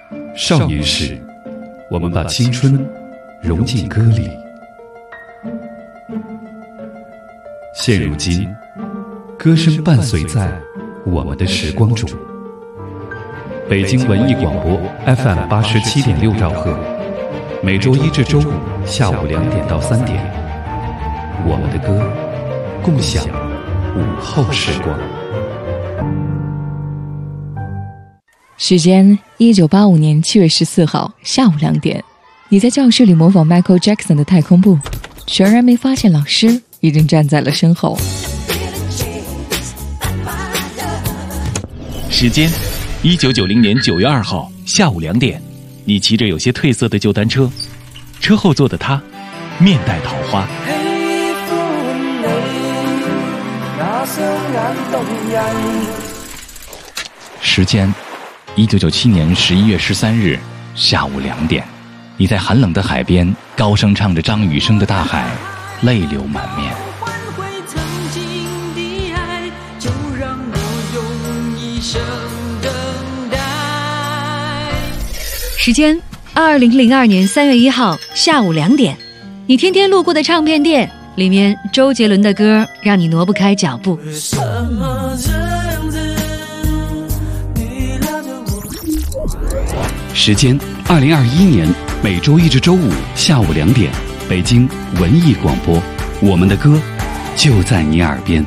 少年时，我们把青春融进歌里。现如今，歌声伴随在我们的时光中。北京文艺广播 FM87.6兆赫，每周一至周五下午2点到3点，我们的歌，共享午后时光。 时间1985年7月14号下午2点，你在教室里模仿 Michael Jackson 的太空步，全然没发现老师已经站在了身后。 时间1990年9月2号下午2点，你骑着有些褪色的旧单车，车后座的他面带桃花。时间1997年11月13日下午2点，你在寒冷的海边高声唱着张雨生的《大海》，泪流满面。 时间2002年3月1号下午2点，你天天路过的唱片店里面，周杰伦的歌让你挪不开脚步。 时间2021年每周一至周五下午2点，北京文艺广播，我们的歌就在你耳边。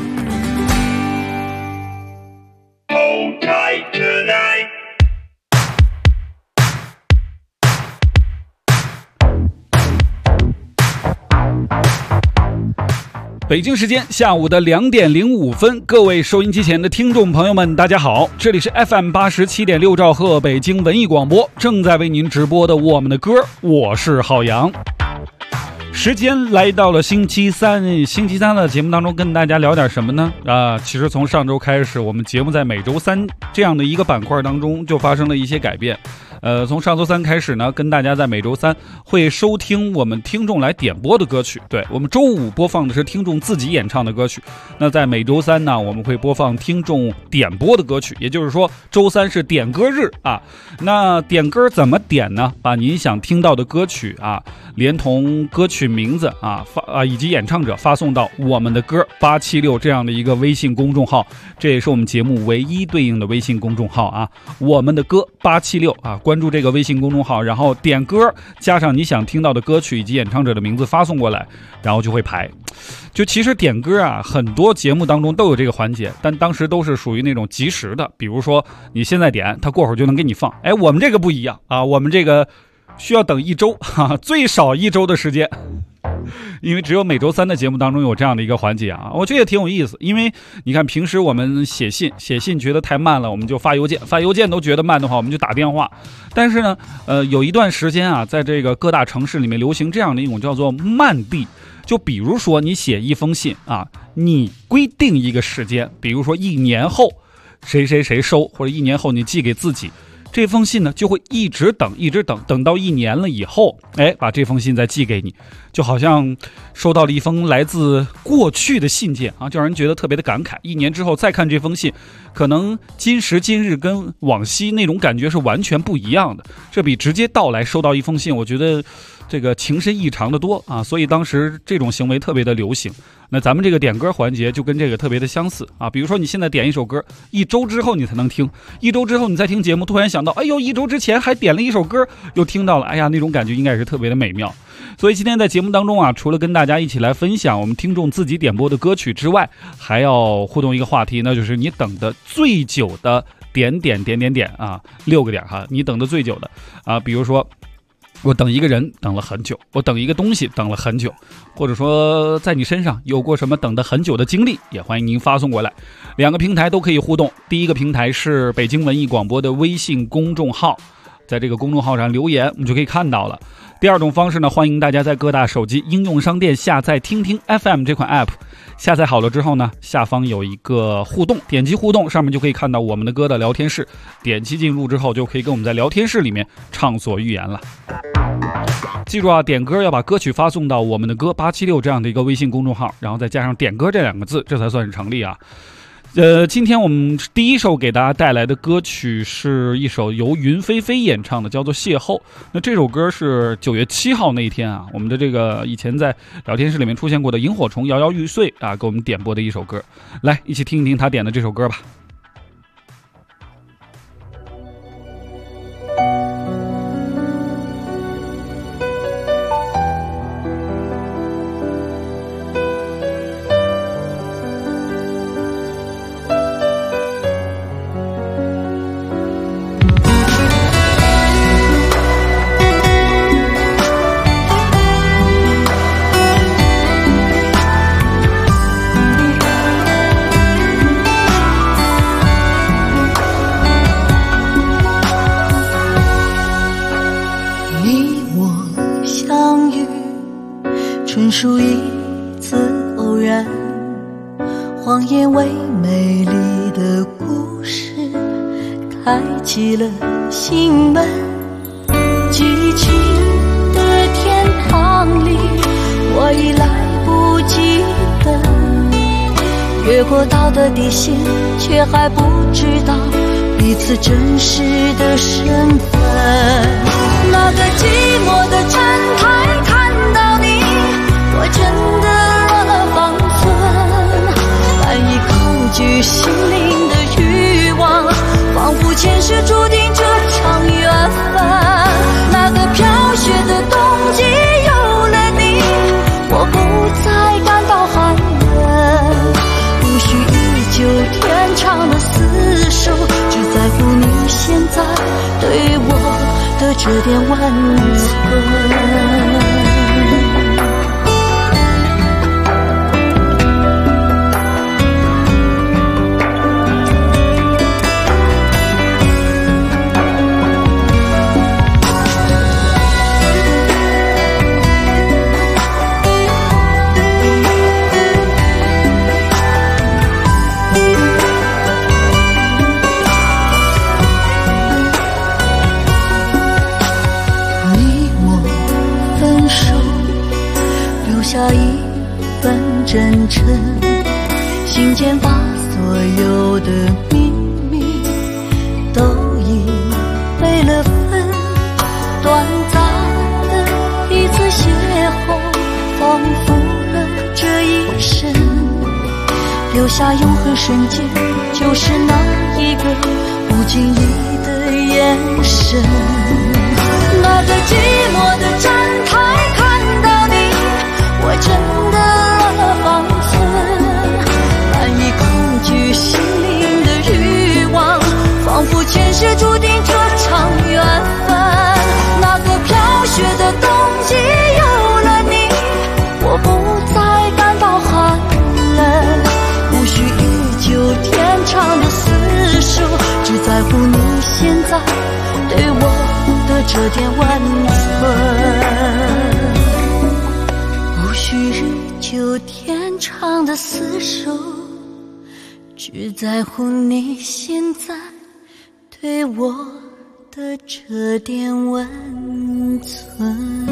北京时间下午的2点05分，各位收音机前的听众朋友们，大家好，这里是 FM87.6兆赫北京文艺广播，正在为您直播的我们的歌，我是浩洋。时间来到了星期三的节目当中，跟大家聊点什么呢？其实从上周开始，我们节目在每周三这样的一个板块当中就发生了一些改变。从上周三开始呢，跟大家在每周三会收听我们听众来点播的歌曲。对，我们周五播放的是听众自己演唱的歌曲，那在每周三呢，我们会播放听众点播的歌曲，也就是说周三是点歌日啊。那点歌怎么点呢？把您想听到的歌曲连同歌曲名字以及演唱者发送到我们的歌876这样的一个微信公众号，这也是我们节目唯一对应的微信公众号我们的歌876关注这个微信公众号，然后点歌加上你想听到的歌曲以及演唱者的名字发送过来，然后就会排。就其实点歌很多节目当中都有这个环节，但当时都是属于那种即时的，比如说你现在点，它过会儿就能给你放。我们这个不一样我们这个需要等1周最少1周的时间，因为只有每周三的节目当中有这样的一个环节我觉得也挺有意思。因为你看平时我们写信觉得太慢了，我们就发邮件都觉得慢的话，我们就打电话。但是呢有一段时间在这个各大城市里面流行这样的一种叫做慢递。就比如说你写一封信你规定一个时间，比如说1年后谁谁谁收，或者1年后你寄给自己，这封信呢就会一直等到1年了以后，把这封信再寄给你，就好像收到了一封来自过去的信件就让人觉得特别的感慨。1年之后再看这封信，可能今时今日跟往昔那种感觉是完全不一样的，这比直接到来收到一封信，我觉得这个情深意长的多所以当时这种行为特别的流行。那咱们这个点歌环节就跟这个特别的相似比如说你现在点一首歌，1周之后你才能听，1周之后你再听节目，突然想到1周之前还点了一首歌，又听到了，那种感觉应该是特别的美妙。所以今天在节目当中除了跟大家一起来分享我们听众自己点播的歌曲之外，还要互动一个话题，那就是你等的最久的点6个点你等的最久的比如说我等一个人等了很久，我等一个东西等了很久，或者说在你身上有过什么等得很久的经历，也欢迎您发送过来。2个平台都可以互动，第一个平台是北京文艺广播的微信公众号，在这个公众号上留言我们就可以看到了。第二种方式呢，欢迎大家在各大手机应用商店下载听听 FM 这款 app， 下载好了之后呢，下方有一个互动，点击互动，上面就可以看到我们的歌的聊天室，点击进入之后就可以跟我们在聊天室里面畅所欲言了。记住点歌要把歌曲发送到我们的歌876这样的一个微信公众号，然后再加上点歌这2个字，这才算是成立今天我们第一首给大家带来的歌曲是一首由云飞飞演唱的，叫做《邂逅》。那这首歌是9月7号那一天啊，我们的这个以前在聊天室里面出现过的萤火虫摇摇欲碎啊，给我们点播的一首歌。来，一起听一听他点的这首歌吧。 纯属一次偶然，谎言为美丽的故事开启了心门。记起的天堂里，我已来不及等，越过道德底线，却还不知道彼此真实的身份。那个寂寞的站台看到你，我真的乱了方寸，难以抗拒心灵的欲望，仿佛前世注定这场缘分。那个飘雪的冬季有了你，我不再感到寒冷，无需依旧天长的厮守，只在乎你现在对我的这点温存。下一份真诚，心间把所有的秘密都已备了份。短暂的一次邂逅，仿佛了这一生，留下永恒瞬间，就是那一个不经意的眼神。那个寂寞的站台看到你，我真的乱了方寸，难以抗拒心灵的欲望，仿佛前世注定这场缘分。那个飘雪的冬季有了你，我不再感到寒冷，无需依旧天长的厮守，只在乎你现在对我的这点温存。无需日久天长的厮守，只在乎你现在对我的这点温存。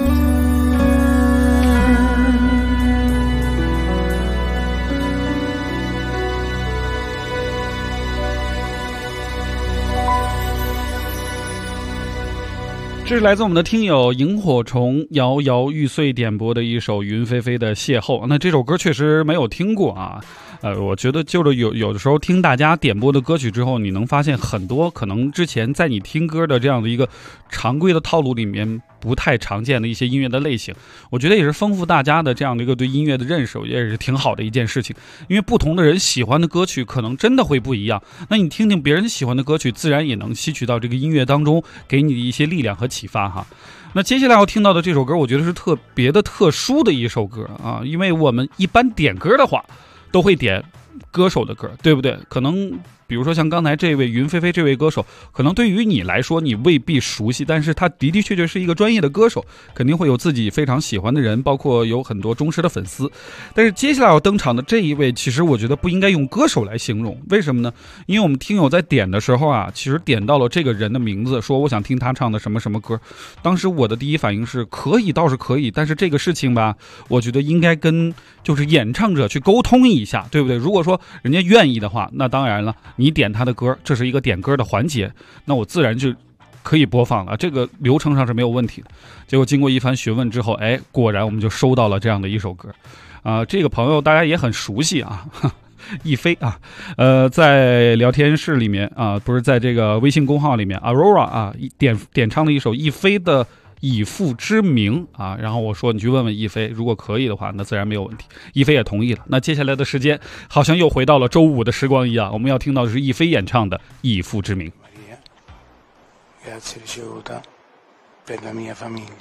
这是来自我们的听友萤火虫摇摇欲碎点播的一首云飞飞的邂逅。那这首歌确实没有听过啊，我觉得就是有的时候听大家点播的歌曲之后，你能发现很多可能之前在你听歌的这样的一个常规的套路里面不太常见的一些音乐的类型，我觉得也是丰富大家的这样的一个对音乐的认识，也是挺好的一件事情。因为不同的人喜欢的歌曲可能真的会不一样，那你听听别人喜欢的歌曲，自然也能吸取到这个音乐当中给你的一些力量和启发哈。那接下来要听到的这首歌，我觉得是特别的特殊的一首歌啊，因为我们一般点歌的话都会点歌手的歌，对不对？可能比如说像刚才这位云飞飞这位歌手，可能对于你来说你未必熟悉，但是他的的确确是一个专业的歌手，肯定会有自己非常喜欢的人，包括有很多忠实的粉丝。但是接下来要登场的这一位，其实我觉得不应该用歌手来形容，为什么呢？因为我们听友在点的时候啊，其实点到了这个人的名字，说我想听他唱的什么什么歌。当时我的第一反应是可以，倒是可以，但是这个事情吧，我觉得应该跟就是演唱者去沟通一下，对不对？如果说人家愿意的话，那当然了，你点他的歌，这是一个点歌的环节，那我自然就可以播放了，这个流程上是没有问题的。结果经过一番询问之后，哎，果然我们就收到了这样的一首歌，这个朋友大家也很熟悉啊，亦菲啊，在聊天室里面啊，不是在这个微信公号里面 ，Aurora 啊点唱了一首亦菲的《以父之名》啊，然后我说你去问问亦菲，如果可以的话，那自然没有问题。亦菲也同意了。那接下来的时间好像又回到了周五的时光一样，我们要听到的是亦菲演唱的《以父之名》。 Grazie ricevuta per la mia famiglia.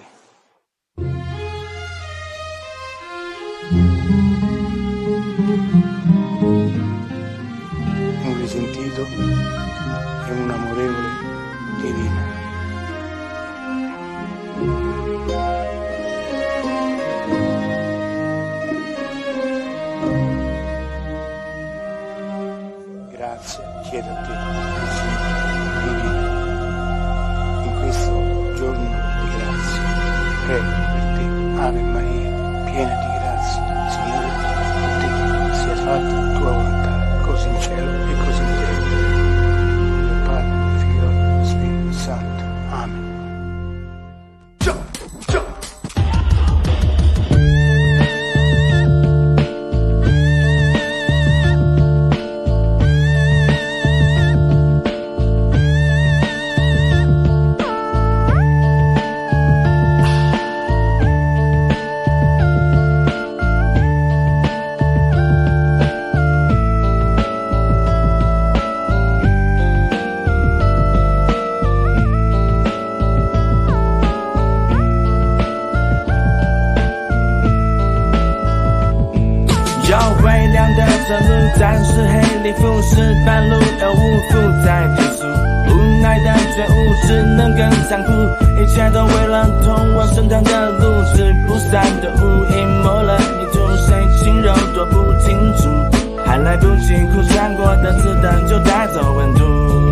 Un risentito e un amorevole divino. Grazie, chiedo a te, divino. In questo giorno di grazia, prego per te, Ave Maria, piena di grazia, Signore con te, sia fatta tua volontà, così in cielo e così in terra. Dio Padre, Figlio e Spirito Santo. Amen. 战士黑里服侍半路而无负在结束，无奈的觉悟只能更残酷，一切都为了通往圣堂的路，是不散的雾隐没了泥土，谁轻柔都不清楚，还来不及哭，穿过的子弹就带走温度。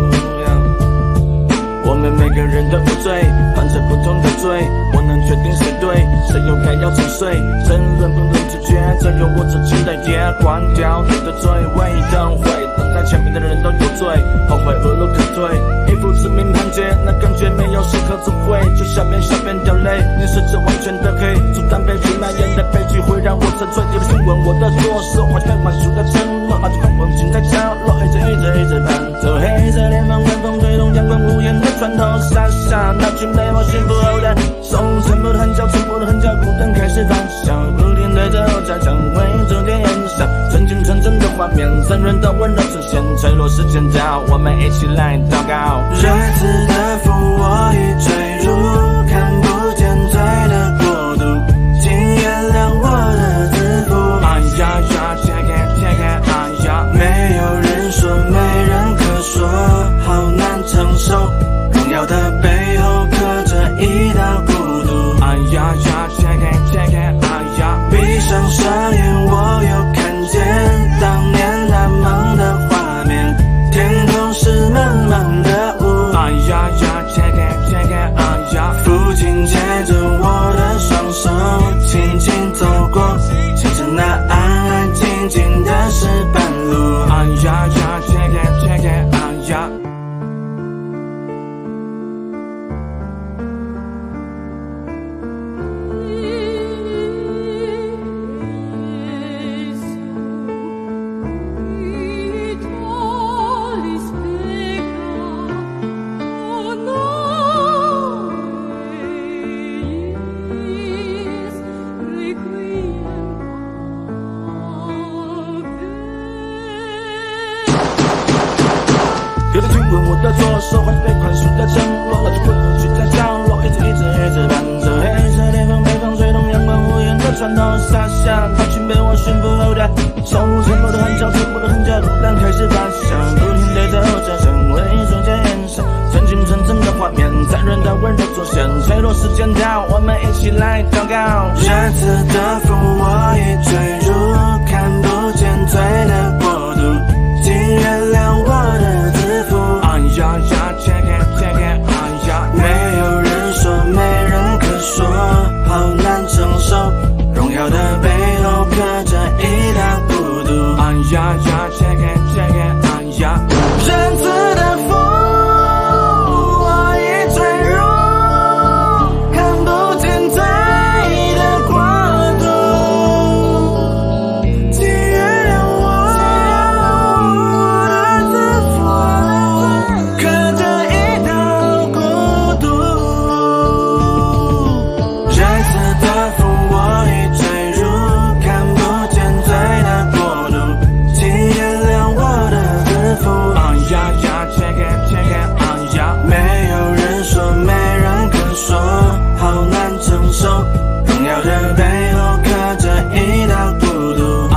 我们每个人都有罪，犯着不同的罪，我能确定谁对，谁又该要沉睡，争论不能解决，这由我自己来也关掉你的嘴，唯一等会等在前面的人都有罪，后悔无路可退，一副致命判决，那感觉没有适可指挥，就像边小便掉泪，你是指完全的黑，阻挡悲剧蔓延的悲剧会让我沉醉，有的询问我的做事，怀揣满书的承诺，把这份温情在角落，一直伴走，黑色连忙晚风吹动阳光无言的船头，洒下那句美好幸福后的手，沉默的痕脚，沉默的痕脚，孤单开始放笑，不停对着我在讲为终点燃烧，纯净纯真的画面，残忍的温柔呈现，坠落时间到，我们一起来祷告。 日子的负我已坠入看不见罪的国度，请原谅我的自负。 哎呀呀，切开，哎呀， 没有人说，没人可说，好难承受。荣耀的背后刻着一道孤独。 哎呀呀，切开，哎呀， 闭上双眼，我又看见当年那梦的画面，天空是茫茫的雾。 哎呀呀，切开， 时间到，我们一起来祷告。 这次的风我已坠入看不见罪的国度，请原谅我的自负。没有人说，没人可说，好难承受。荣耀的背后刻着一道孤独。这次的风我已坠入看不见罪的国度，请原谅我的自负，刻着一道孤独。这次的风我已坠入看不见罪的国度，请原谅我的自负。没有人说，没人可说，好难承受。荣耀的背后刻着一道孤独。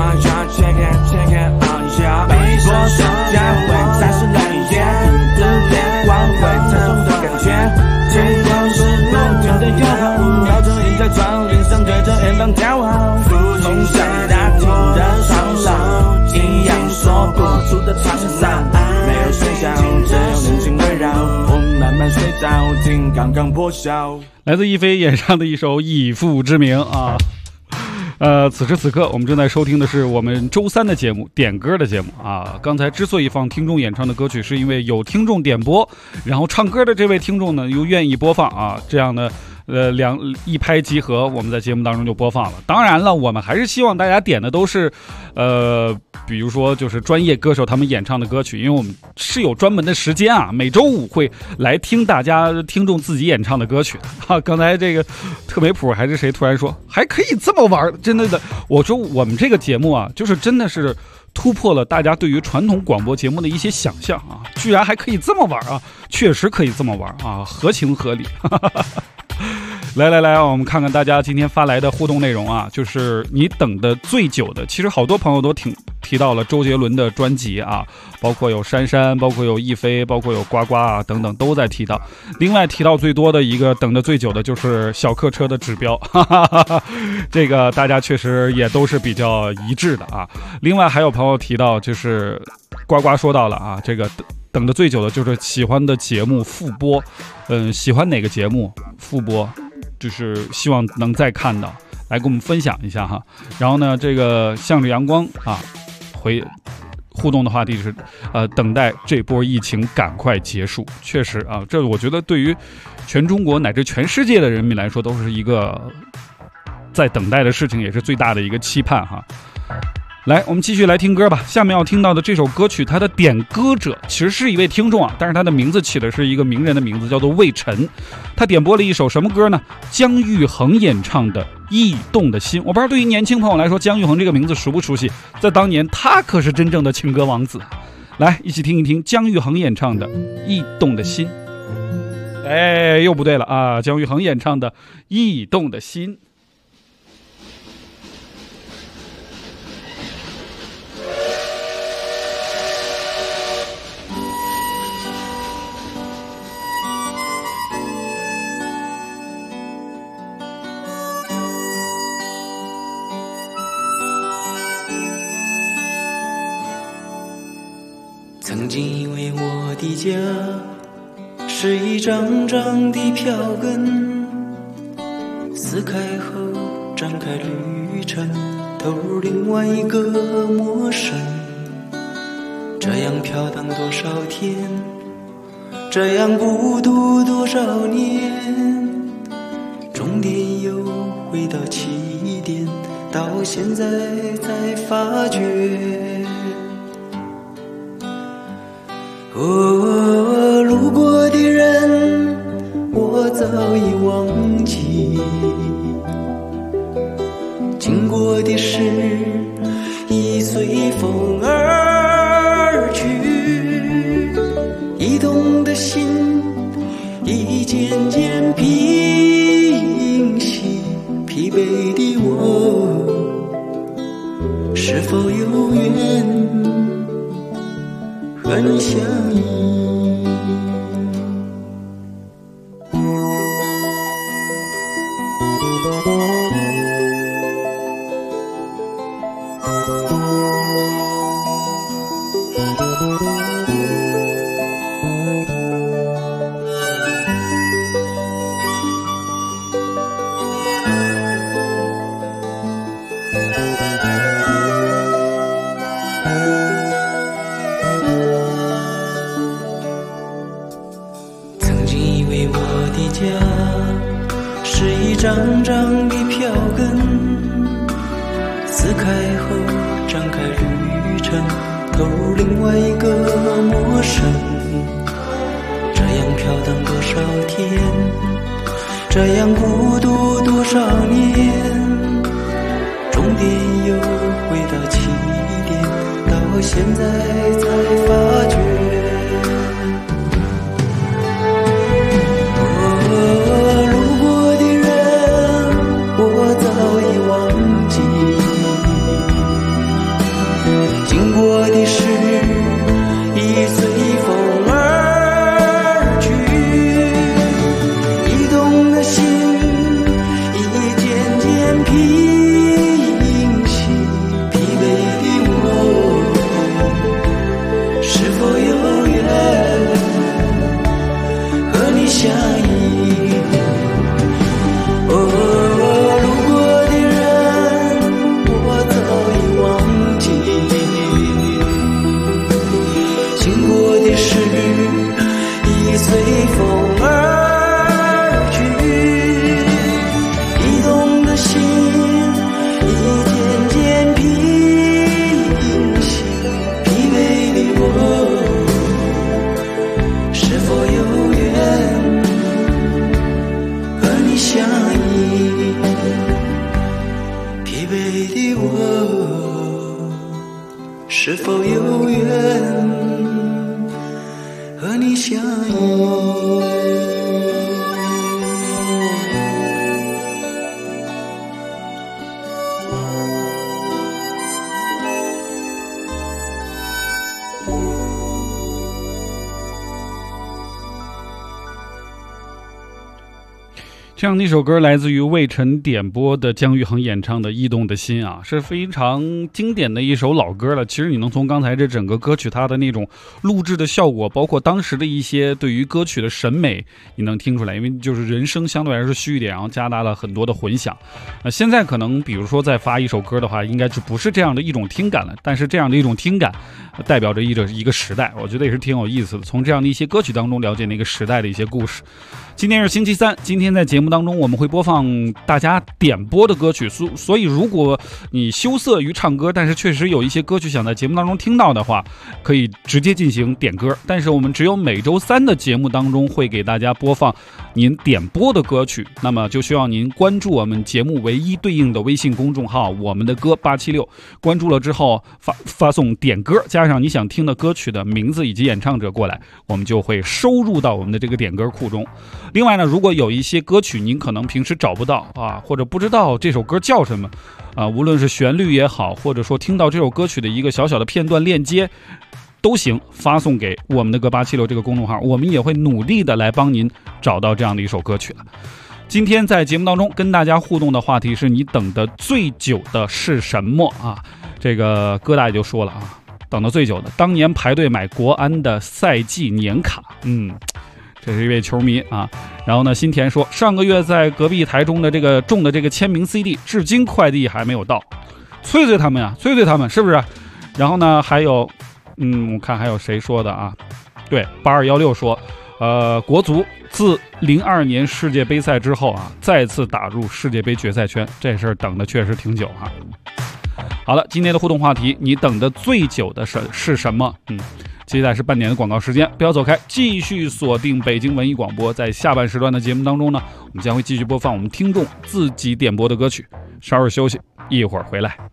背过身将会才是蓝颜，灯亮光会才懂得感觉。天空是梦天的诱惑，摇着影在窗帘上对着远方眺望。从小大厅的长廊，一样说不出的沧桑。没有喧嚣，只有宁静围绕，我慢慢睡着，听刚刚破晓。 来自一飞演唱的一首《以父之名》啊。此时此刻我们正在收听的是我们周三的节目，点歌的节目啊。刚才之所以放听众演唱的歌曲，是因为有听众点播，然后唱歌的这位听众呢又愿意播放啊，这样呢一拍即合，我们在节目当中就播放了。当然了，我们还是希望大家点的都是比如说就是专业歌手他们演唱的歌曲，因为我们是有专门的时间啊，每周五会来听大家听众自己演唱的歌曲啊。刚才这个特美普还是谁突然说还可以这么玩，真的我说我们这个节目啊，就是真的是突破了大家对于传统广播节目的一些想象啊，居然还可以这么玩啊，确实可以这么玩啊，合情合理。来，我们看看大家今天发来的互动内容啊，就是你等的最久的，其实好多朋友都提到了周杰伦的专辑啊，包括有珊珊，包括有亦菲，包括有呱呱啊等等都在提到。另外提到最多的一个等的最久的就是小客车的指标，这个大家确实也都是比较一致的啊。另外还有朋友提到，就是呱呱说到了啊，这个等的最久的就是喜欢的节目复播，喜欢哪个节目复播，就是希望能再看到，来跟我们分享一下哈。然后呢，这个向着阳光啊，互动的话题是等待这波疫情赶快结束。确实啊，这我觉得对于全中国乃至全世界的人民来说，都是一个在等待的事情，也是最大的一个期盼哈。来，我们继续来听歌吧。下面要听到的这首歌曲，它的点歌者其实是一位听众啊，但是他的名字起的是一个名人的名字，叫做魏晨。他点播了一首什么歌呢？姜育恒演唱的《驿动的心》。我不知道对于年轻朋友来说，姜育恒这个名字熟不熟悉？在当年，他可是真正的情歌王子。来，一起听一听姜育恒演唱的《驿动的心》。哎，又不对了啊！姜育恒演唱的《驿动的心》。 曾经以为我的家是一张张的票根，撕开后展开旅程，投入另外一个陌生。这样飘荡多少天，这样孤独多少年，终点又回到起点，到现在才发觉。路过的人我早已忘记，经过的事已随风而去，驿动的心已渐渐平息，疲惫的我是否有缘和你相依。 是一张张的票根，撕开后展开旅程，投入另外一个陌生。这样飘荡多少天，这样孤独多少年，终点又回到起点，到现在才发觉。经过的事已随风而去，移动的心已渐渐平息，疲惫的我是否有缘和你相依？路过的人我早已忘记，经过的事已随风而去，移动的心已渐渐平息，疲惫的我是否有缘和你相依？疲惫的我是否有缘和你相依？ 这样的一首歌来自于魏晨点播的姜育恒演唱的《驿动的心》啊，是非常经典的一首老歌了。其实你能从刚才这整个歌曲它的那种录制的效果，包括当时的一些对于歌曲的审美，你能听出来，因为就是人声相对来说虚一点，然后加大了很多的混响。现在可能比如说再发一首歌的话，应该是不是这样的一种听感了，但是这样的一种听感代表着一个时代，我觉得也是挺有意思的，从这样的一些歌曲当中了解那个时代的一些故事。今天是星期三，今天在节目当中我们会播放大家点播的歌曲，所以如果你羞涩于唱歌，但是确实有一些歌曲想在节目当中听到的话，可以直接进行点歌。但是我们只有每周三的节目当中会给大家播放您点播的歌曲，那么就需要您关注我们节目唯一对应的微信公众号我们的歌876，关注了之后发送点歌加上你想听的歌曲的名字以及演唱者过来，我们就会收入到我们的这个点歌库中。另外呢，如果有一些歌曲您可能平时找不到啊，或者不知道这首歌叫什么啊，无论是旋律也好，或者说听到这首歌曲的一个小小的片段链接都行，发送给我们的歌876这个公众号，我们也会努力的来帮您找到这样的一首歌曲了。今天在节目当中跟大家互动的话题是你等的最久的是什么啊？这个哥大也就说了啊，等的最久的，当年排队买国安的赛季年卡，这是一位球迷啊。然后呢，新田说上个月在隔壁台中的这个种的这个签名 CD， 至今快递还没有到，催催他们呀，催催他们是不是？然后呢，还有我看还有谁说的啊？对，8216说，国足自02年世界杯赛之后啊，再次打入世界杯决赛圈，这事儿等的确实挺久哈。好了，今天的互动话题，你等的最久的是什么？接下来是半点的广告时间，不要走开，继续锁定北京文艺广播。在下半时段的节目当中呢，我们将会继续播放我们听众自己点播的歌曲。稍事休息，一会儿回来。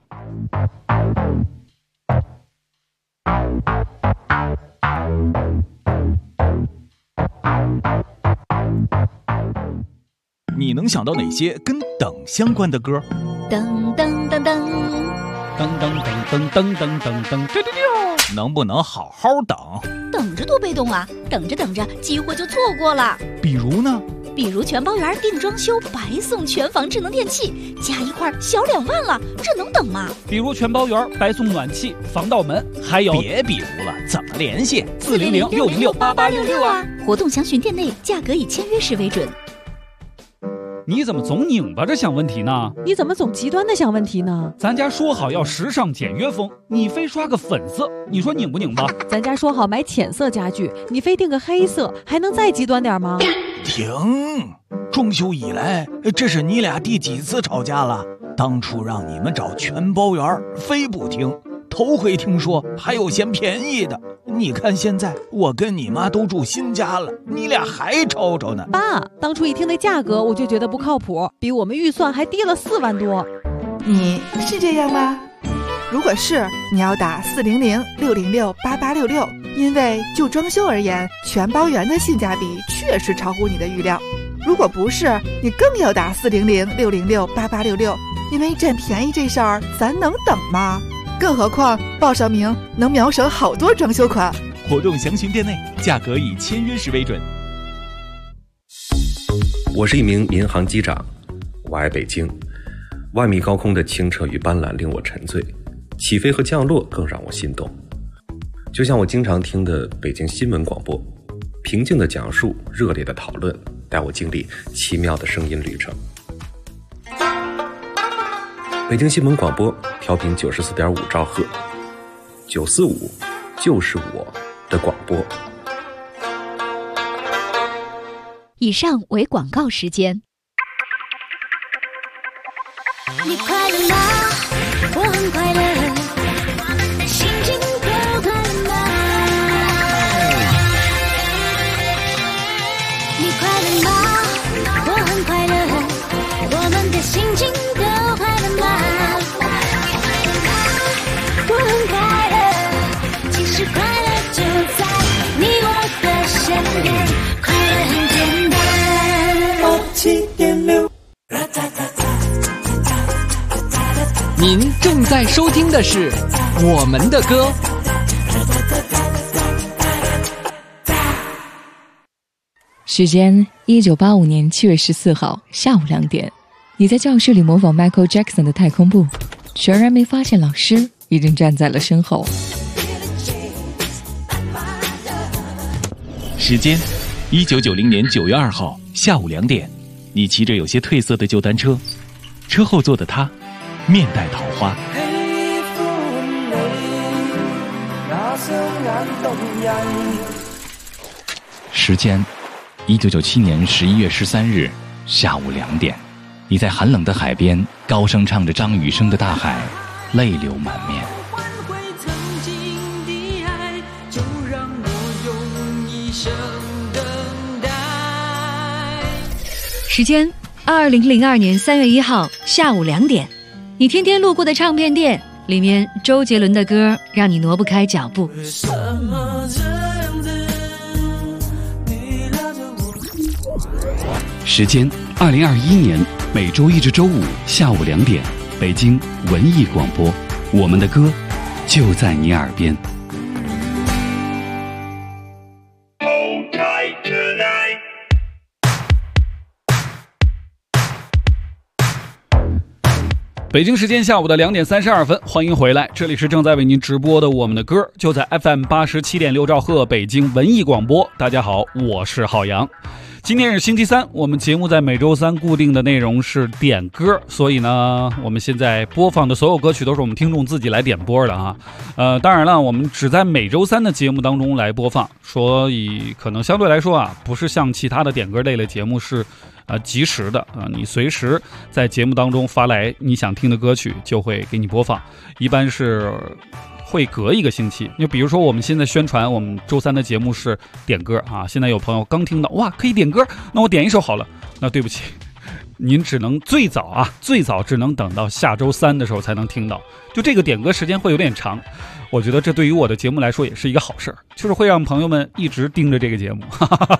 你能想到哪些跟等相关的歌？ 噔噔噔噔噔噔噔噔噔噔噔噔， 能不能好好等？ 等着多被动啊！等着等着，机会就错过了。 比如呢？ 比如全包圆定装修，白送全房智能电器，加一块小2万了，这能等吗？ 比如全包圆白送暖气、防盗门，还有别比如了，怎么联系 ？400-606-8866啊！活动详询店内，价格以签约时为准。 你怎么总拧巴着想问题呢？ 你怎么总极端的想问题呢？ 咱家说好要时尚简约风，你非刷个粉色，你说拧不拧巴？ 咱家说好买浅色家具，你非定个黑色，还能再极端点吗？ 停！装修以来，这是你俩第几次吵架了？当初让你们找全包圆，非不听。头回听说还有嫌便宜的。你看现在，我跟你妈都住新家了，你俩还吵吵呢。 爸，当初一听那价格，我就觉得不靠谱，比我们预算还低了4万多。 你是这样吗？如果是，你要打400-606-8866，因为就装修而言，全包圆的性价比确实超乎你的预料。如果不是，你更要打400-606-8866，因为占便宜这事儿咱能等吗？更何况报上名能秒省好多装修款。 活动详询店内，价格以签约时为准。 我是一名民航机长，我爱北京。万米高空的清澈与斑斓令我沉醉，起飞和降落更让我心动。就像我经常听的北京新闻广播，平静的讲述，热烈的讨论，带我经历奇妙的声音旅程。北京新闻广播调频94.5兆赫，945就是我的广播。 以上为广告时间。 你快乐吗？我很快乐，心情都快乐吗？你快乐吗？我很快乐，我们的心情都快乐吗？我很快乐，其实快乐就在你我的身边，快乐很简单。87.6。 您正在收听的是我们的歌。 时间1985年7月14号下午2点，你在教室里模仿 Michael Jackson 的太空步，全然没发现老师已经站在了身后。 时间1990年9月2号下午2点，你骑着有些褪色的旧单车，车后座的他面带桃花。时间1997年11月13日下午2点，你在寒冷的海边高声唱着张雨生的《大海》，泪流满面。 时间2002年3月1号下午2点，你天天路过的唱片店，里面周杰伦的歌让你挪不开脚步。 时间2021年每周一至周五下午2点，北京文艺广播，我们的歌就在你耳边。 北京时间下午的2点32分，欢迎回来，这里是正在为您直播的我们的歌，就在 FM 87.6兆赫北京文艺广播。大家好，我是郝阳。今天是星期三，我们节目在每周三固定的内容是点歌，所以呢，我们现在播放的所有歌曲都是我们听众自己来点播的啊。当然了，我们只在每周三的节目当中来播放，所以可能相对来说啊，不是像其他的点歌类的节目是及时的啊，你随时在节目当中发来你想听的歌曲，就会给你播放，一般是会隔一个星期。就比如说我们现在宣传我们周三的节目是点歌啊，现在有朋友刚听到，哇，可以点歌，那我点一首好了。那对不起，您只能最早只能等到下周三的时候才能听到，就这个点歌时间会有点长。我觉得这对于我的节目来说也是一个好事儿，就是会让朋友们一直盯着这个节目。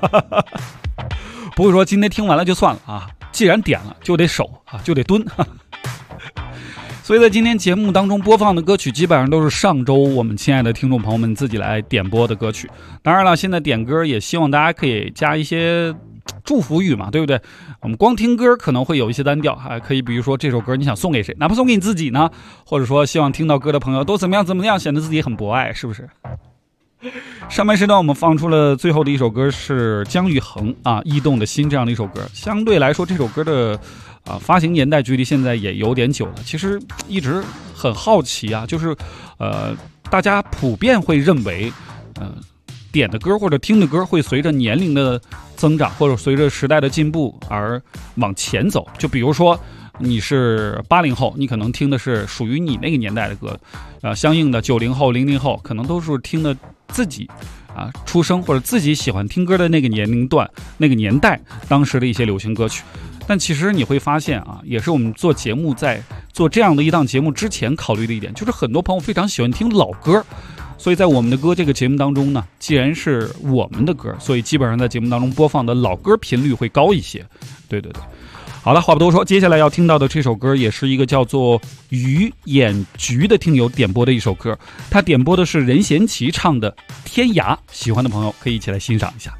不会说今天听完了就算了啊，既然点了就得守啊，就得蹲。所以在今天节目当中播放的歌曲基本上都是上周我们亲爱的听众朋友们自己来点播的歌曲。当然了，现在点歌也希望大家可以加一些祝福语嘛，对不对？我们光听歌可能会有一些单调，还可以比如说这首歌你想送给谁，哪怕送给你自己呢，或者说希望听到歌的朋友都怎么样，显得自己很博爱，是不是？上半时段我们放出了最后的一首歌是姜育恒啊，驿动的心这样的一首歌。相对来说这首歌的发行年代距离现在也有点久了。其实一直很好奇啊，就是大家普遍会认为点的歌或者听的歌会随着年龄的增长，或者随着时代的进步而往前走。就比如说你是80后，你可能听的是属于你那个年代的歌，相应的90后、00后可能都是听的自己出生或者自己喜欢听歌的那个年龄段、那个年代当时的一些流行歌曲。但其实你会发现也是我们做节目在做这样的一档节目之前考虑的一点，就是很多朋友非常喜欢听老歌，所以在我们的歌这个节目当中呢，既然是我们的歌，所以基本上在节目当中播放的老歌频率会高一些。对，好了，话不多说，接下来要听到的这首歌也是一个叫做鱼眼菊的听友点播的一首歌，他点播的是任贤齐唱的《天涯》，喜欢的朋友可以一起来欣赏一下。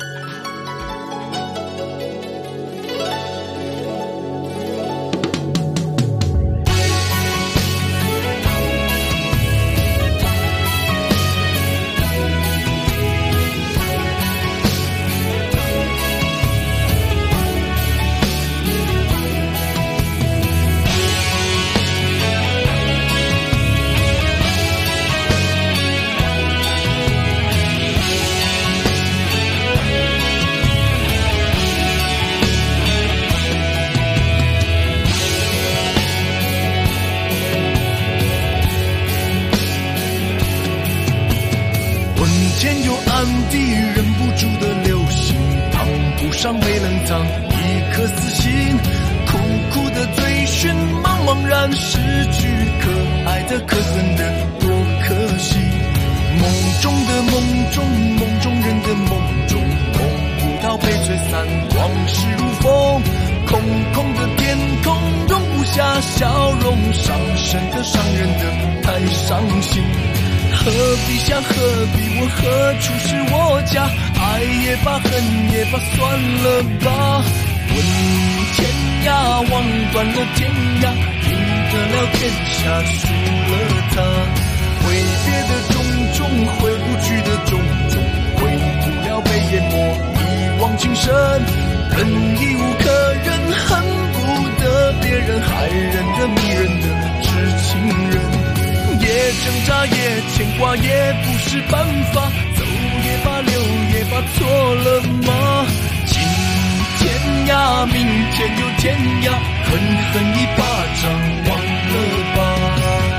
前有暗地忍不住的流星，烫不上没冷藏一颗死心，苦苦的追寻，茫茫然失去，可爱的可恨的多可惜。梦中的梦中，梦中人的梦中，梦不到被吹散，往事如风，空空的天空容不下笑容，伤身的伤人的太伤心。何必想何必问何处是我家，爱也罢恨也罢算了吧。问天涯望断了天涯，赢得了天下输了他。挥别的种种回不去的种种，回不了被淹没一往情深，忍已无可忍，恨不得别人害人的迷人的知情人。也挣扎也牵挂也不是办法，走也罢留也罢错了吗？今天涯明天又天涯，狠狠一巴掌忘了吧。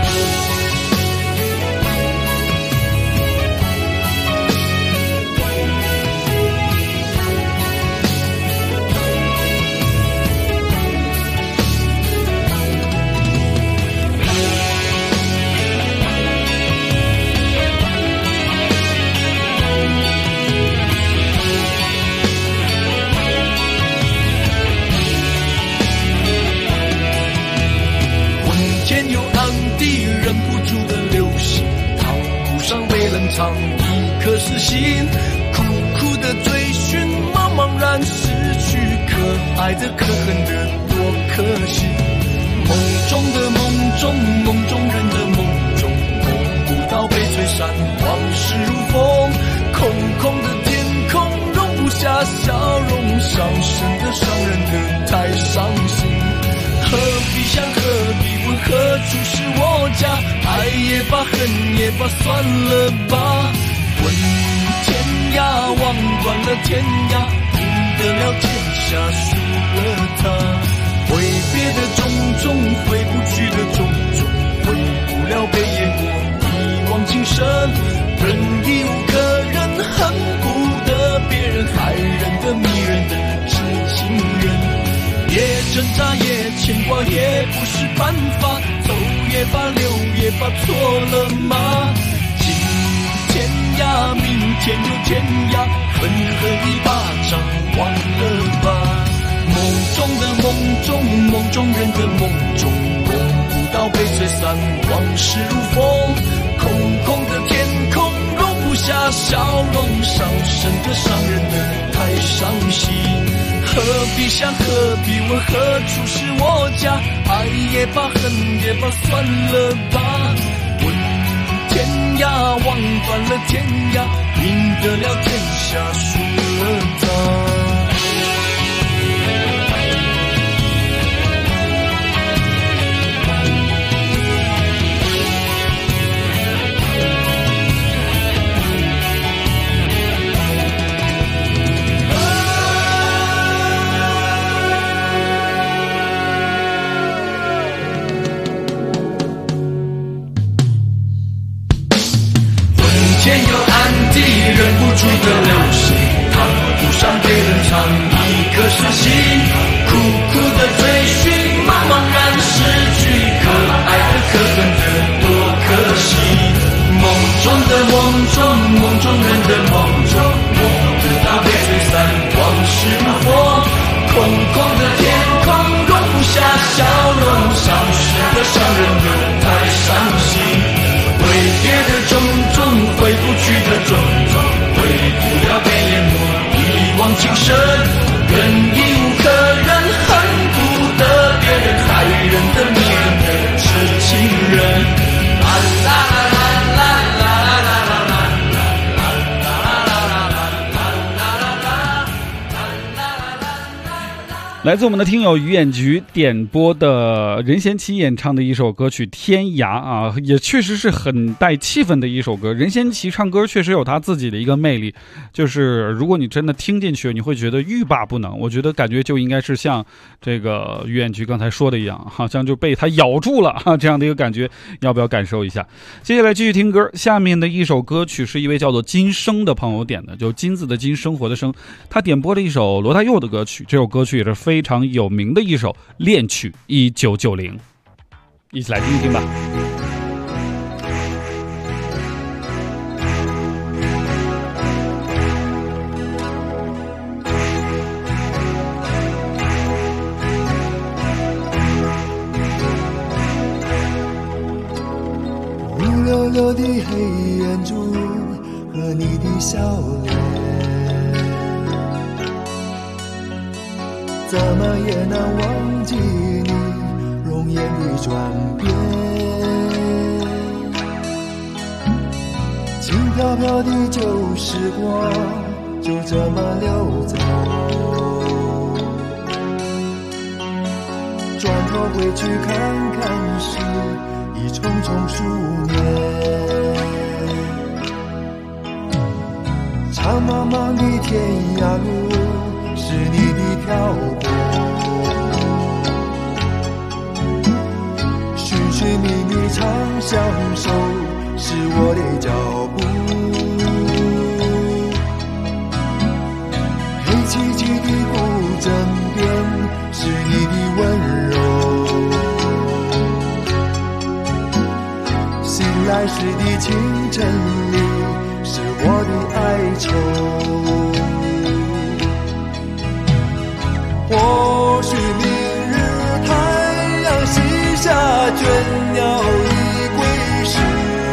忍不住的流星，烫不上被冷藏一颗死心，苦苦的追寻，茫茫然失去，可爱的可恨的多可惜。梦中的梦中，梦中人的梦中，梦不到被吹散，往事如风，空空的天空容不下笑容，伤身的伤人的太伤心。何必想何必问何处是我家，爱也罢恨也罢算了吧。问天涯望断了天涯，赢得了天下输了他。挥别的种种回不去的种种，回不了被淹没一往情深，忍已无可忍，恨不得别人害人的迷人的知情人。也挣扎也牵挂也不是办法，走也罢留也罢错了吗？今天涯明天又天涯，狠狠一巴掌忘了吧。梦中的梦中，梦中人的梦中，梦不到被吹散，往事如风，空空的天空容不下笑容，伤身的伤人的太伤心。何必想何必问何处是我家，爱也罢恨也罢算了吧。问天涯望断了天涯，赢得了天下输了他。 是心，苦苦的追寻，茫茫然失去，可爱的可恨的多可惜。梦中的梦中，梦中人的梦中，我的大悲摧散，往事如火，空空的天空容不下笑容，伤逝的伤人的太伤心，挥别的种种，回不去的种种，回不了被淹没一往情深，人已无可忍，恨不得别人害人的灭人的是情人。啦啦啦啦啦啦啦来自我们的听友于眼菊点播的任贤齐演唱的一首歌曲《天涯》啊，也确实是很带气氛的一首歌。任贤齐唱歌确实有他自己的一个魅力，就是如果你真的听进去，你会觉得欲罢不能。我觉得感觉就应该是像这个于眼菊刚才说的一样，好像就被他咬住了这样的一个感觉，要不要感受一下？接下来继续听歌，下面的一首歌曲是一位叫做金生的朋友点的，就金子的金，生活的生，他点播了一首罗大佑的歌曲，这首歌曲也是非常有名的一首恋曲1990，一起来听一听吧。 乌溜溜的黑眼珠和你的笑脸，怎么也难忘记你容颜的转变，轻飘飘的旧时光就这么溜走，转头回去看看时已匆匆数年，长茫茫的天涯路是你的漂泊，寻寻觅觅长相守是我的脚步，黑漆漆的古镇边是你的温柔，醒来时的清晨里是我的哀愁，或许明日太阳西下，倦鸟已归时，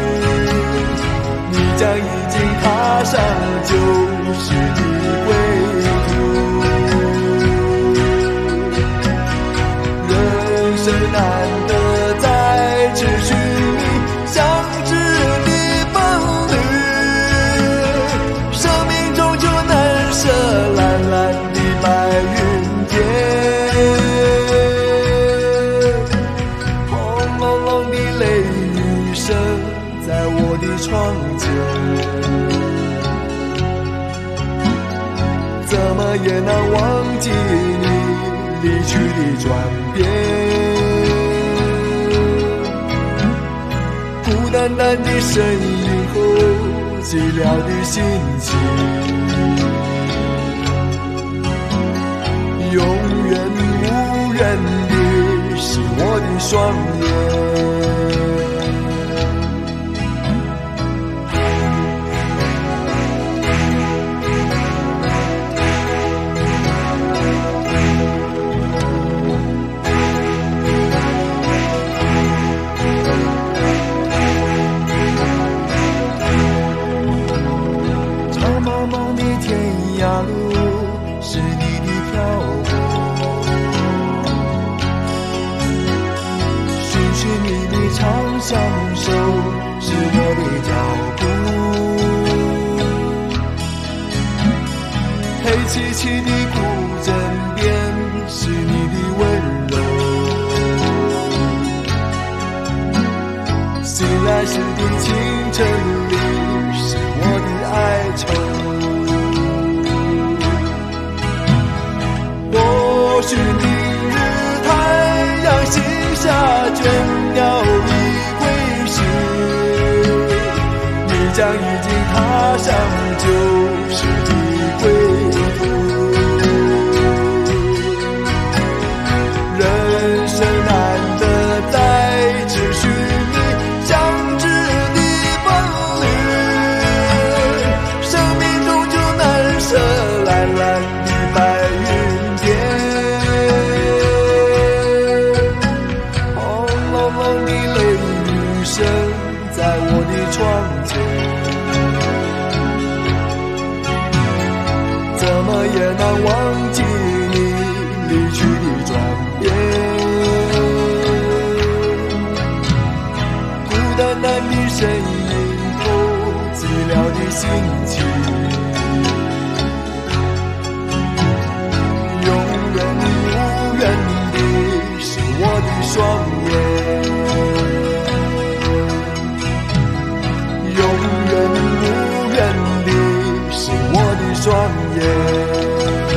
你将已经踏上旧时的归途。人生难得再次寻觅相知的伴侣，生命终究难舍蓝蓝的白云。轰隆隆的雷雨声在我的窗前，怎么也难忘记你离去的转变，孤单单的身影后寂寥的心情，永远无人的是我的双眼。长茫茫的天涯路是你的漂泊，寻寻觅觅长相守是我的脚步，黑漆漆的古镇边是你的温柔，醒来时的清晨里是我的哀愁，或许明日太阳西下，倦鸟已归时，你将已经踏上旧时的归途。 心情。永远无缘的是我的双眼，永远无缘的是我的双眼。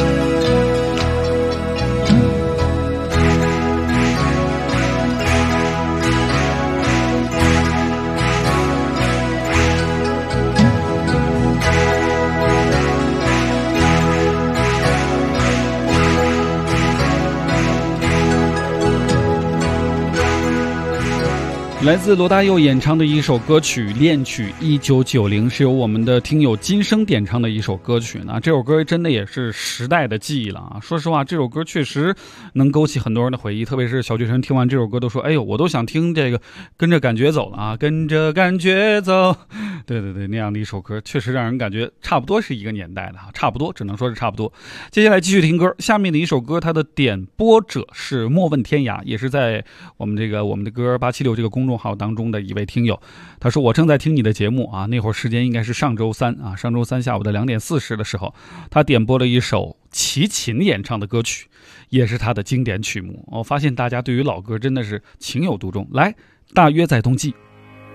来自罗大佑演唱的一首歌曲《恋曲1990》，是由我们的听友金生点唱的一首歌曲呢。这首歌真的也是时代的记忆了啊！说实话，这首歌确实能勾起很多人的回忆，特别是小学生听完这首歌都说：“哎呦，我都想听这个跟着感觉走了啊，跟着感觉走。”对对对，那样的一首歌确实让人感觉差不多是一个年代的哈，差不多只能说是差不多。接下来继续听歌，下面的一首歌，它的点播者是莫问天涯，也是在我们的歌876这个公众号当中的一位听友。他说：“我正在听你的节目啊，那会儿时间应该是上周三啊，上周三下午的2点40的时候，他点播了一首齐秦演唱的歌曲，也是他的经典曲目。我发现大家对于老歌真的是情有独钟。来，大约在冬季。”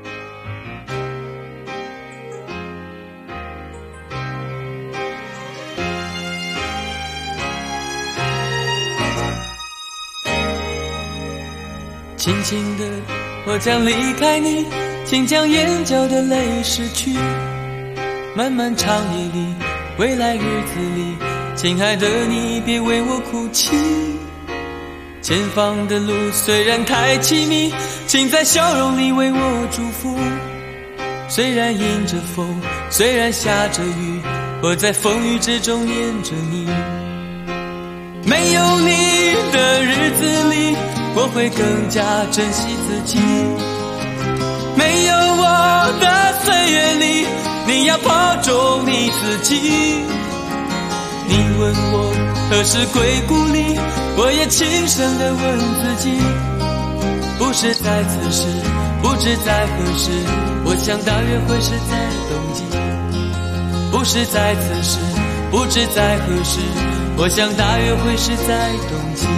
轻轻的，我将离开你，请将眼角的泪拭去。漫漫长夜里，未来日子里，亲爱的你别为我哭泣。前方的路虽然太凄迷，请在笑容里为我祝福。虽然迎着风，虽然下着雨，我在风雨之中念着你。没有你的日子里，我会更加珍惜自己。没有我的岁月里，你要保重你自己。你问我何时归故里，我也轻声地问自己。不是在此时，不知在何时，我想大约会是在冬季。不是在此时，不知在何时，我想大约会是在冬季。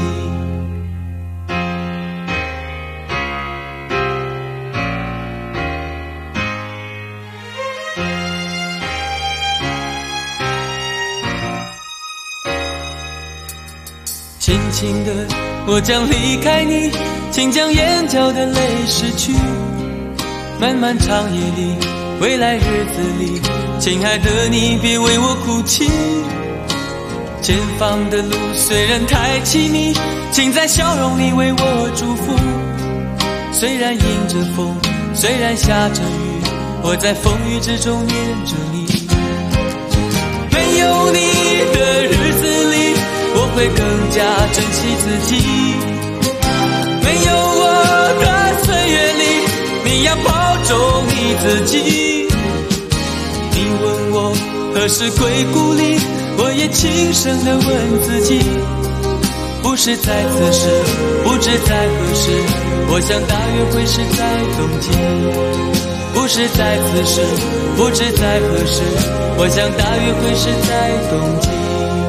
轻轻的，我将离开你，请将眼角的泪拭去。漫漫长夜里，未来日子里，亲爱的你别为我哭泣。前方的路虽然太凄迷，请在笑容里为我祝福。虽然迎着风，虽然下着雨，我在风雨之中念着你。没有你的日子里，我会更加珍惜自己。没有我的岁月里，你要保重你自己。你问我何时归故里，我也轻声地问自己。不是在此时，不知在何时，我想大约会是在冬季。不是在此时，不知在何时，我想大约会是在冬季。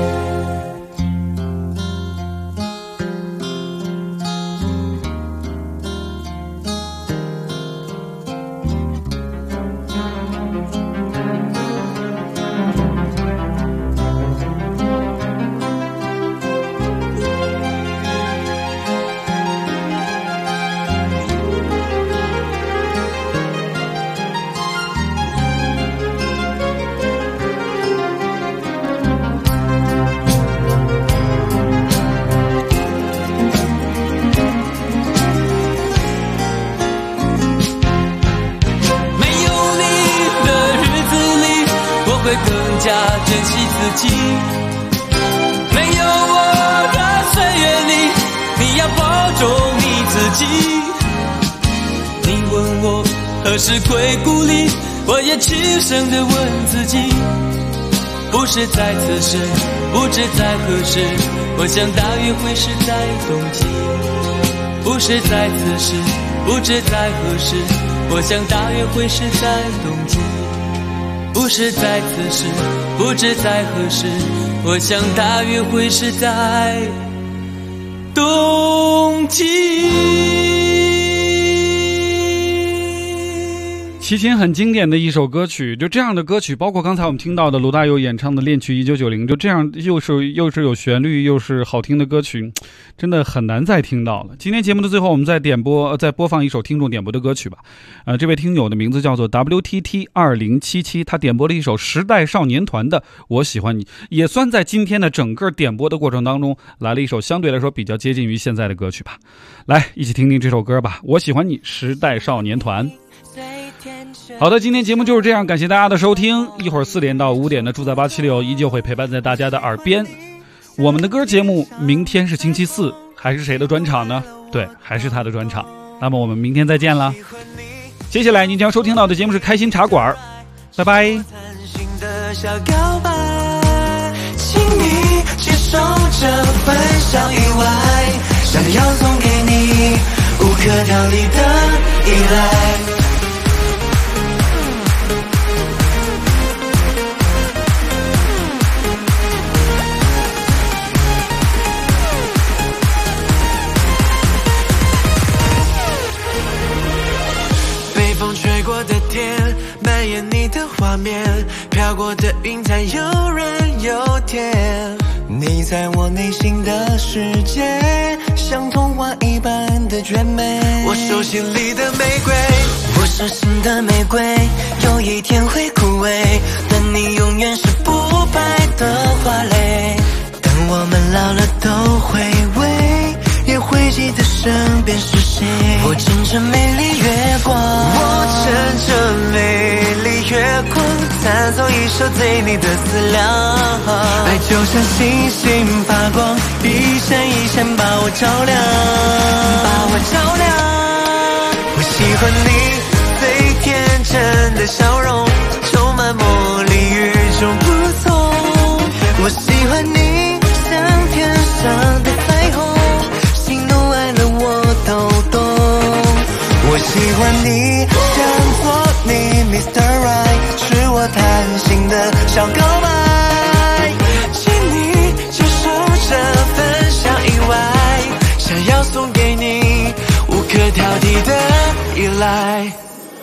会更加珍惜自己。没有我的岁月里，你要保重你自己。你问我何时归故里，我也轻声地问自己。不是在此时，不知在何时，我想大约会是在冬季。不是在此时，不知在何时，我想大约会是在冬季。不不是在此时，不知在何时，我想大约会是在冬季。 齐秦很经典的一首歌曲，就这样的歌曲，包括刚才我们听到的罗大佑演唱的《恋曲1990》，就这样又是有旋律又是好听的歌曲，真的很难再听到了。今天节目的最后，我们再播放一首听众点播的歌曲吧。这位听友的名字叫做 WTT2077，他点播了一首时代少年团的《我喜欢你》，也算在今天的整个点播的过程当中来了一首相对来说比较接近于现在的歌曲吧。来，一起听听这首歌吧，《我喜欢你》，时代少年团。好的，今天节目就是这样，感谢大家的收听。一会儿4点到5点的住在876依旧会陪伴在大家的耳边。我们的歌节目明天是星期4，还是谁的专场呢？对，还是他的专场。那么我们明天再见了。接下来您将收听到的节目是开心茶馆，拜拜。 小告白，请你接受这份小意外，想要送给你无可逃离的依赖。北风吹过的天，蔓延你的画面，飘过的云彩又软又甜。你在我内心的世界，像童话一般的绝美。我手心里的玫瑰，我手心的玫瑰，有一天会枯萎，但你永远是不败的花蕾。等我们老了都回味，也会记得身边是谁。我乘着美丽月光，我乘着美丽月光，弹奏一首对你的思量。爱就像星星发光，一闪一闪把我照亮，把我照亮。我喜欢你最天真的笑容，充满魔力与众不同。我喜欢你像天上的彩虹，喜怒哀乐我都懂。我喜欢你像做你 Mr. Right， 是我贪心的小告白，请你接受这份小意外，想要送给你无可挑剔的依赖。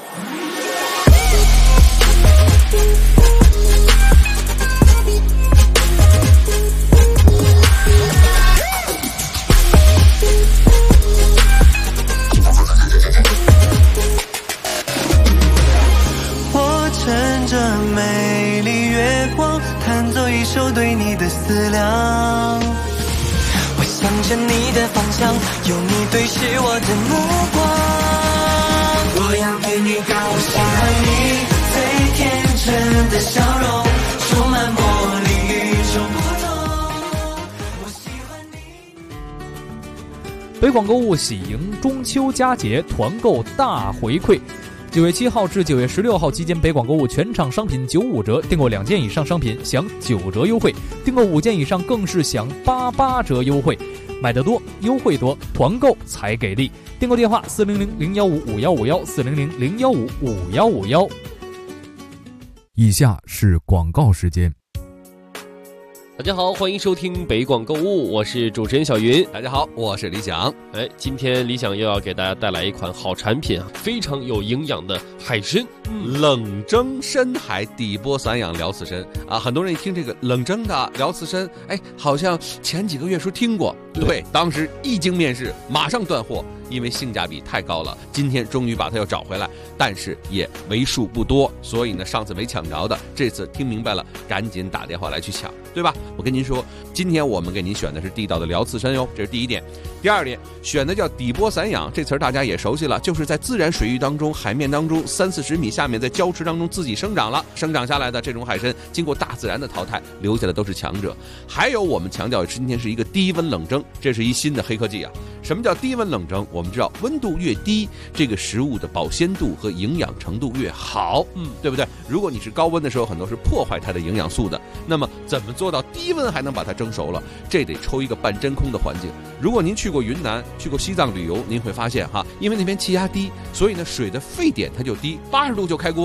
乘着美丽月光，弹奏一首对你的思量。我向着你的方向，有你对视我的目光。我要对你告白，我喜欢你最天真的笑容，充满魔力与众不同。我喜欢你。 北广购物喜迎中秋佳节团购大回馈。9月7号至9月16号期间，北广购物全场商品95折，订购2件以上商品享9折优惠，订购5件以上更是享88折优惠。买得多，优惠多，团购才给力。订购电话400-015-5151，400-015-5151。 以下是广告时间。 大家好，欢迎收听北广购物，我是主持人小云。 大家好，我是李想。 今天李想又要给大家带来一款好产品啊，非常有营养的海参， 冷蒸深海底波散养辽刺参啊。很多人一听这个冷蒸的辽刺参，好像前几个月说听过，对，当时一经面世，马上断货，因为性价比太高了。今天终于把它又找回来，但是也为数不多，所以呢，上次没抢着的，这次听明白了，赶紧打电话来去抢，对吧？我跟您说，今天我们给您选的是地道的辽刺参哟，这是第一点。第二点，选的叫底波散养，这词儿大家也熟悉了，就是在自然水域当中、海面当中30-40米下面，在礁池当中自己生长下来的这种海参，经过大自然的淘汰，留下的都是强者。还有我们强调今天是一个低温冷蒸，这是一新的黑科技啊。什么叫低温冷蒸？我们知道温度越低，这个食物的保鲜度和营养程度越好，对不对？如果你是高温的时候，很多是破坏它的营养素的。那么怎么做到低温还能把它蒸熟了？这得抽一个半真空的环境。如果您去过云南、去过西藏旅游，您会发现因为那边气压低，所以呢水的沸点它就低，80度就开锅。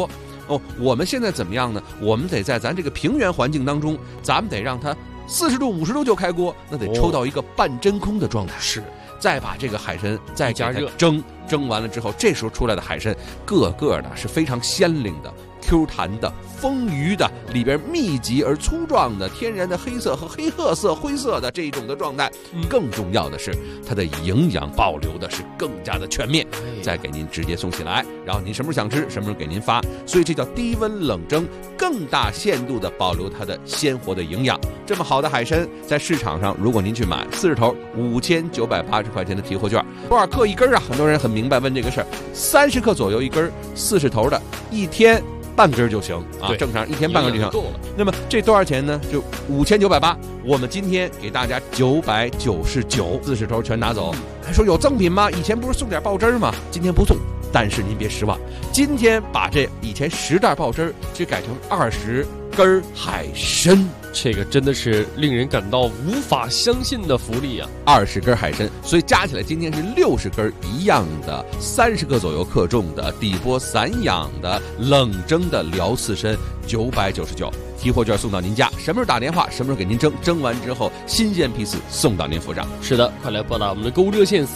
我们现在怎么样呢？我们得在咱这个平原环境当中，咱们得让它40度、50度就开锅，那得抽到一个半真空的状态。 是， 再把这个海参再加热蒸完了之后，这时候出来的海参个个的是非常鲜灵的、Q 弹的、丰腴的，里边密集而粗壮的天然的黑色和黑褐色、灰色的这种的状态。更重要的是，它的营养保留的是更加的全面，再给您直接送起来，然后您什么时候想吃，什么时候给您发。所以这叫低温冷蒸，更大限度的保留它的鲜活的营养。这么好的海参，在市场上如果您去买40头，5980块钱的提货券，多少克一根啊？很多人很明白问这个事儿，30克左右一根，40头的，1天半根就行啊，正常1天半根就行。够了。那么这多少钱呢？就5980，我们今天给大家999，40头全拿走。还说有赠品吗？以前不是送点爆汁吗？今天不送，但是您别失望，今天把这以前10袋爆汁就改成20根海参。 这个真的是令人感到无法相信的福利啊 ！20根海参，所以加起来今天是60根一样的，30克左右克重的底波散养的冷蒸的辽刺参，999。提货券送到您家，什么时候打电话，什么时候给您蒸，蒸完之后新鲜批次送到您府上。 是的，快来拨打我们的购物热线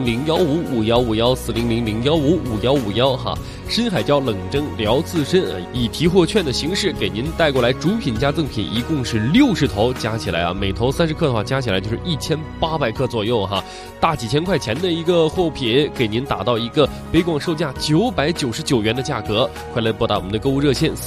400-015-5151，400-015-5151哈。深海椒冷蒸辽刺参以提货券的形式给您带过来，主品加赠品一共是60头，加起来啊，每头30克的话，加起来就是1800克左右哈，大几千块钱的一个货品，给您打到一个北广售价999元的价格。快来拨打我们的购物热线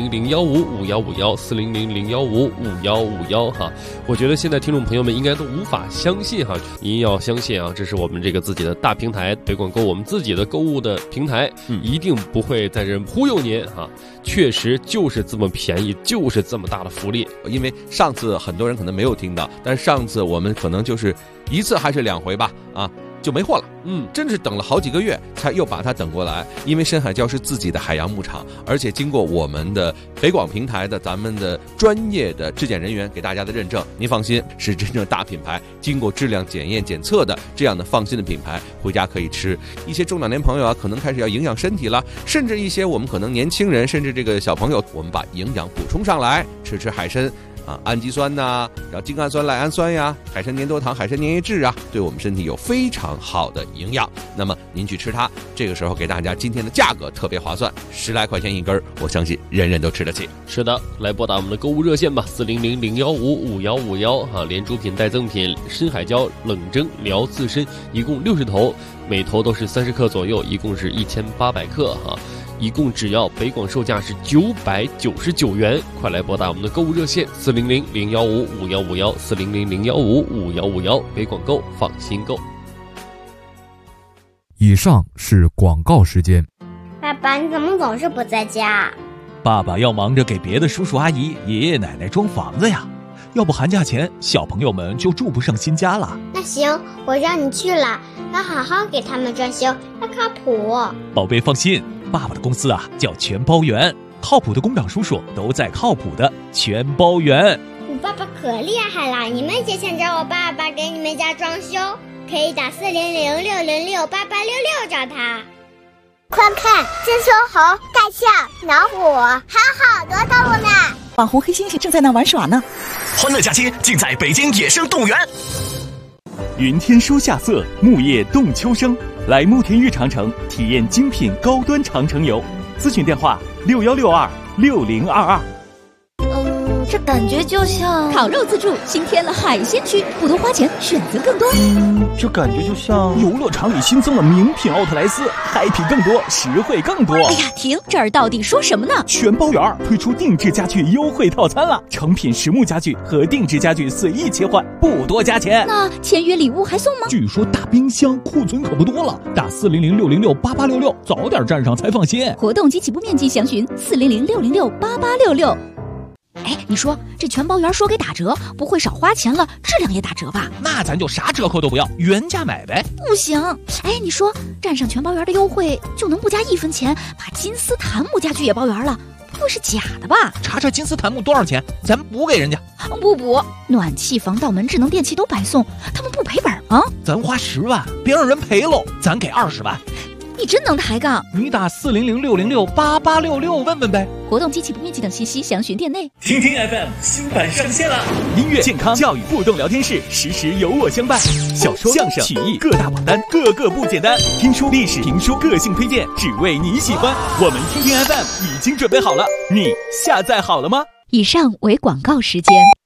400-015-5151，400-015-5151哈。我觉得现在听众朋友们应该都无法相信哈，您要相信啊，这是我们这个自己的大平台北广购，我们自己的购物的平台，一定不会在这忽悠您哈，确实就是这么便宜，就是这么大的福利。 因为上次很多人可能没有听到，但是上次我们可能就是1次还是2回吧啊，就没货了。真是等了好几个月才又把它等过来。因为深海礁是自己的海洋牧场，而且经过我们的北广平台的咱们的专业的质检人员给大家的认证，您放心，是真正大品牌，经过质量检验检测的这样的放心的品牌，回家可以吃。一些中老年朋友啊，可能开始要营养身体了，甚至一些我们可能年轻人，甚至这个小朋友，我们把营养补充上来，吃海参啊，氨基酸呐，然后精氨酸、赖氨酸呀，海参粘多糖、海参粘液质啊，对我们身体有非常好的营养。那么您去吃它，这个时候给大家今天的价格特别划算，10来块钱一根，我相信人人都吃得起。 是的，来拨打我们的购物热线吧，400-015-5151哈，连主品带赠品，深海礁冷蒸辽刺参一共60头，每头都是30克左右，一共是1800克哈。一共只要北广售价是999元，快来拨打我们的购物热线400-015-5151，400-015-5151，北广购，放心购。 以上是广告时间。 爸爸，你怎么总是不在家？ 爸爸要忙着给别的叔叔阿姨、爷爷奶奶装房子呀，要不寒假前小朋友们就住不上新家了。 那行，我让你去了，要好好给他们装修，要靠谱。 宝贝放心，爸爸的公司啊叫全包园，靠谱的工长叔叔都在靠谱的全包园。 我爸爸可厉害了，你们也想找我爸爸给你们家装修，可以打400-606-8866找他。快看，这猕猴、大象、老虎，还有好多动物呢。 网红黑猩猩正在那玩耍呢。 欢乐假期尽在北京野生动物园。 云天书夏色，木叶动秋生，来慕田峪长城体验精品高端长城游。咨询电话61626022。 这感觉就像烤肉自助新添了海鲜区，不多花钱，选择更多。 这感觉就像游乐场里新增了名品奥特莱斯，嗨皮更多，实惠更多。 哎呀，停！这儿到底说什么呢？ 全包园推出定制家具优惠套餐了，成品实木家具和定制家具随意切换，不多加钱。 那签约礼物还送吗？ 据说大冰箱库存可不多了，打400-606-8866，早点站上才放心。 活动及起步面积详询400-606-8866。哎，你说这全包园说给打折，不会少花钱了，质量也打折吧？ 那咱就啥折扣都不要，原价买呗。 不行，哎，你说站上全包园的优惠就能不加1分钱，把金丝檀木家具也包圆了，不会是假的吧？ 查查金丝檀木多少钱，咱补给人家。 不补，暖气、防盗门、智能电器都白送，他们不赔本吗？ 咱花10万，别让人赔喽，咱给20万。 你真能抬杠！ 你打400-606-8866问问呗。 活动、机器不面积等信息详询店内。 听听 FM 新版上线了， 音乐、健康、教育、互动聊天室，时时有我相伴。小说、相声、曲艺各大榜单，个个不简单。听书、历史、评书，个性推荐，只为你喜欢。我们听听 FM 已经准备好了，你下载好了吗？ 以上为广告时间。